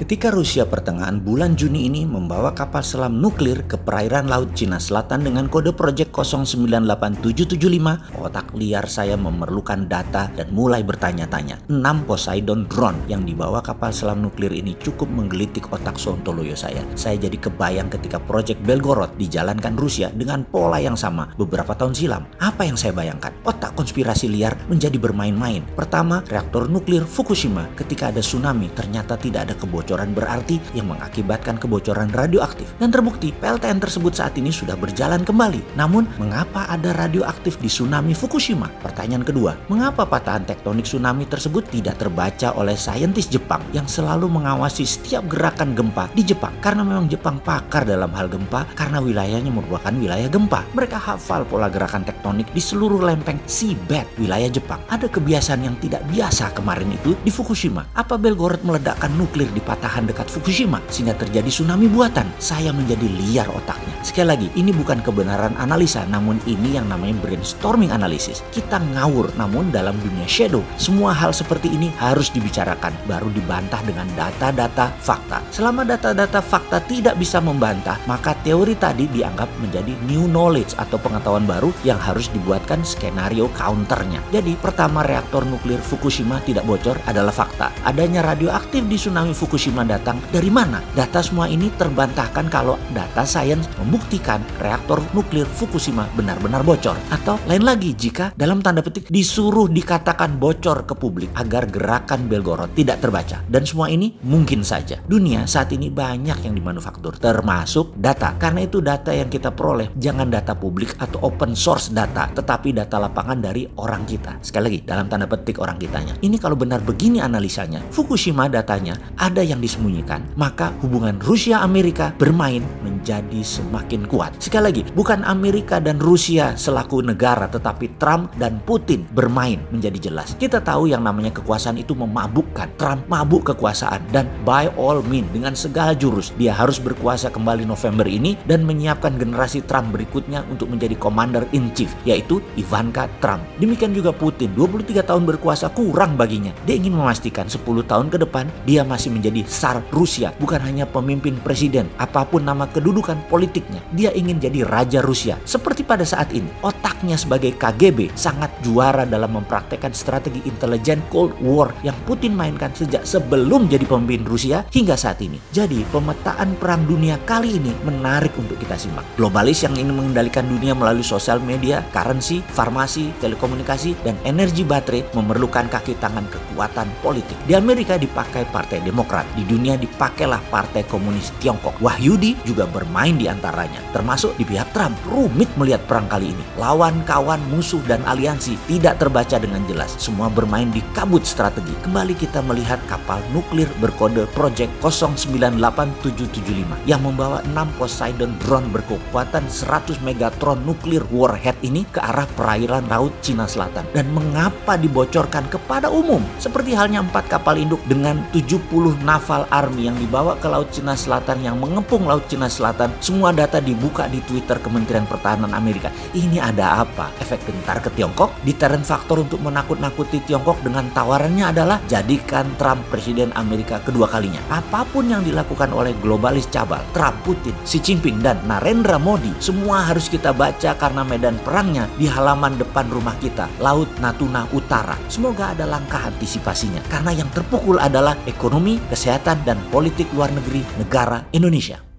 Ketika Rusia pertengahan bulan Juni ini membawa kapal selam nuklir ke perairan Laut Cina Selatan dengan kode Project 098775, otak liar saya memerlukan data dan mulai bertanya-tanya. 6 Poseidon drone yang dibawa kapal selam nuklir ini cukup menggelitik otak sontoloyo saya. Saya jadi kebayang ketika Project Belgorod dijalankan Rusia dengan pola yang sama beberapa tahun silam. Apa yang saya bayangkan? Otak konspirasi liar menjadi bermain-main. Pertama, reaktor nuklir Fukushima ketika ada tsunami ternyata tidak ada kebocoran berarti yang mengakibatkan kebocoran radioaktif. Dan terbukti PLTN tersebut saat ini sudah berjalan kembali. Namun, mengapa ada radioaktif di tsunami Fukushima? Pertanyaan kedua, mengapa patahan tektonik tsunami tersebut tidak terbaca oleh saintis Jepang yang selalu mengawasi setiap gerakan gempa di Jepang? Karena memang Jepang pakar dalam hal gempa karena wilayahnya merupakan wilayah gempa. Mereka hafal pola gerakan tektonik di seluruh lempeng seabed wilayah Jepang. Ada kebiasaan yang tidak biasa kemarin itu di Fukushima. Apa Belgorod meledakkan nuklir di patahan dekat Fukushima sehingga terjadi tsunami buatan? Saya menjadi liar otaknya. Sekali lagi, ini bukan kebenaran analisa, namun ini yang namanya brainstorming analisis. Kita ngawur, namun dalam dunia shadow, semua hal seperti ini harus dibicarakan, baru dibantah dengan data-data fakta. Selama data-data fakta tidak bisa membantah, maka teori tadi dianggap menjadi new knowledge atau pengetahuan baru yang harus dibuatkan skenario counternya. Jadi, pertama, reaktor nuklir Fukushima tidak bocor adalah fakta. Adanya radioaktif di tsunami Fukushima datang dari mana? Data semua ini terbantahkan kalau data sains membuktikan reaktor nuklir Fukushima benar-benar bocor. Atau lain lagi, jika dalam tanda petik disuruh dikatakan bocor ke publik agar gerakan Belgorod tidak terbaca. Dan semua ini mungkin saja. Dunia saat ini banyak yang dimanufaktur, termasuk data. Karena itu data yang kita peroleh jangan data publik atau open source data, tetapi data lapangan dari orang kita. Sekali lagi, dalam tanda petik orang kitanya. Ini kalau benar begini analisanya, Fukushima datanya ada yang disembunyikan, maka hubungan Rusia-Amerika bermain menjadi semakin kuat. Sekali lagi, bukan Amerika dan Rusia selaku negara, tetapi Trump dan Putin bermain menjadi jelas. Kita tahu yang namanya kekuasaan itu memabukkan. Trump mabuk kekuasaan dan by all means dengan segala jurus dia harus berkuasa kembali November ini dan menyiapkan generasi Trump berikutnya untuk menjadi commander in chief, yaitu Ivanka Trump. Demikian juga Putin, 23 tahun berkuasa kurang baginya. Dia ingin memastikan 10 tahun ke depan dia masih menjadi Tsar Rusia, bukan hanya pemimpin presiden, apapun nama kedudukan politiknya. Dia ingin jadi Raja Rusia. Seperti pada saat ini, otaknya sebagai KGB sangat juara dalam mempraktekkan strategi intelijen Cold War yang Putin mainkan sejak sebelum jadi pemimpin Rusia hingga saat ini. Jadi, pemetaan perang dunia kali ini menarik untuk kita simak. Globalis yang ingin mengendalikan dunia melalui sosial media, currency, farmasi, telekomunikasi, dan energi baterai memerlukan kaki tangan kekuatan politik. Di Amerika dipakai Partai Demokrat, di dunia dipakailah Partai Komunis Tiongkok. Wahyudi juga bermain di antaranya, termasuk di pihak Trump. Rumit melihat perang kali ini. Lawan, kawan, musuh, dan aliansi tidak terbaca dengan jelas. Semua bermain di kabut strategi. Kembali kita melihat kapal nuklir berkode Project 098775 yang membawa 6 Poseidon drone berkekuatan 100 megatron nuklir warhead ini ke arah perairan Laut Cina Selatan. Dan mengapa dibocorkan kepada umum? Seperti halnya 4 kapal induk dengan 70 naval army yang dibawa ke Laut Cina Selatan yang mengepung Laut Cina Selatan, semua data dibuka di Twitter Kementerian Pertahanan Amerika. Ini ada apa? Efek gentar ke Tiongkok? Deterrent faktor untuk menakut-nakuti Tiongkok dengan tawarannya adalah jadikan Trump presiden Amerika kedua kalinya. Apapun yang dilakukan oleh globalis cabal, Trump, Putin, Xi Jinping, dan Narendra Modi, semua harus kita baca karena medan perangnya di halaman depan rumah kita, Laut Natuna Utara. Semoga ada langkah antisipasinya, karena yang terpukul adalah ekonomi, kesehatan, dan politik luar negeri negara Indonesia.